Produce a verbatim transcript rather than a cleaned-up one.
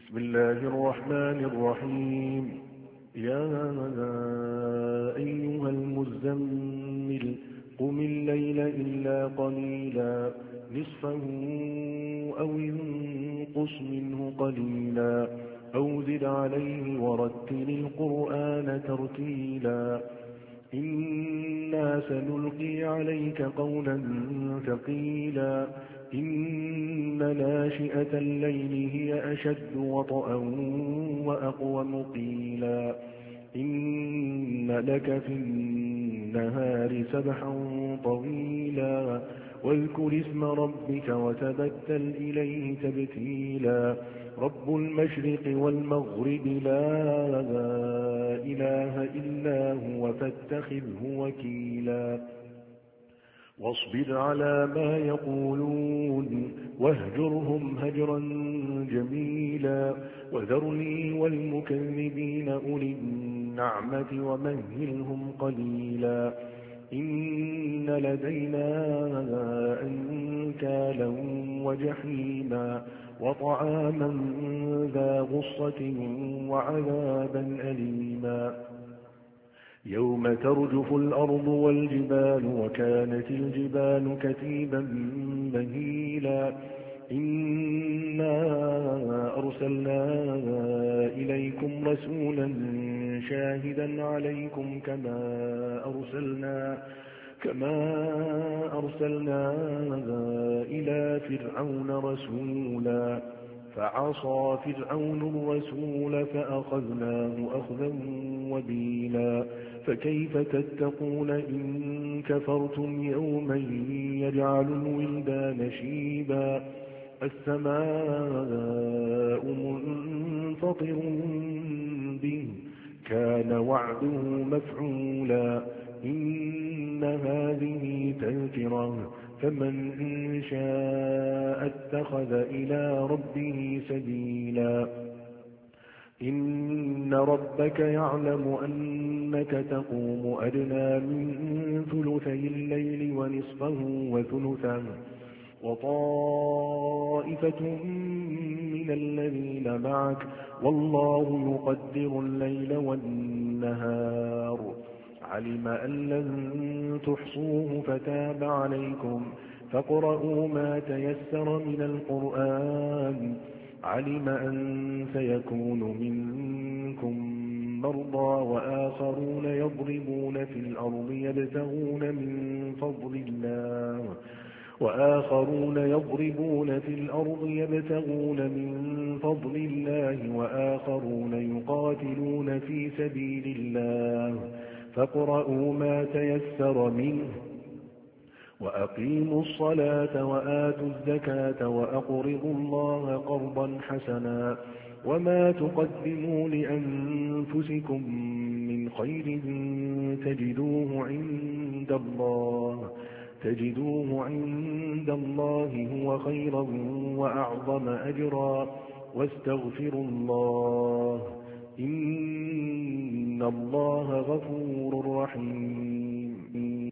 بسم الله الرحمن الرحيم. يا أيها المزمل قم الليل إلا قليلا نصفه أو انقص منه قليلا أو زد عليه ورتل القرآن ترتيلا إنا سنلقي عليك قولا ثقيلا إن ناشئة الليل هي أشد وطئا وأقوم قيلا إن لك في النهار سبحا طويلا واذكر اسم ربك وتبتل إليه تبتيلا رب المشرق والمغرب لا إله إلا هو فاتخذه وكيلا واصبر على ما يقولون واهجرهم هجرا جميلا وذرني والمكذبين أولي النعمة ومهلهم قليلا إن لدينا أنكالا وجحيما وطعاما ذا غصة وعذابا أليما يوم ترجف الأرض والجبال وكانت الجبال كثيبا مهيلا إنا أرسلنا إليكم رسولا شاهدا عليكم كما أرسلنا كما أرسلنا إلى فرعون رسولا فعصى فرعون الرسول فأخذناه أخذا وبيلا فكيف تتقون إن كفرتم يوما يجعل الولدان شيبا السماء منفطر به كان وعده مفعولا إن هذه تذكرة فمن شاء اتخذ إلى ربه سبيلا إن ربك يعلم أنك تقوم أدنى من ثلثي الليل ونصفه وثلثه وطائفة من الذين معك والله يقدر الليل والنهار علم أن لن تحصوه فتاب عليكم فاقرؤوا ما تيسر من القرآن علم أن سيكون منكم مرضى وآخرون يضربون في الأرض يبتغون من فضل الله وآخرون يضربون في الأرض يبتغون من فضل الله وآخرون يقاتلون في سبيل الله فاقرؤوا ما تيسر منه وأقيموا الصلاة وآتوا الزكاة وأقرضوا الله قرضا حسنا وما تقدموا لأنفسكم من خير تجدوه عند الله تجدوه عند الله هو خيرا وأعظم أجرا واستغفروا الله إن الله غفور رحيم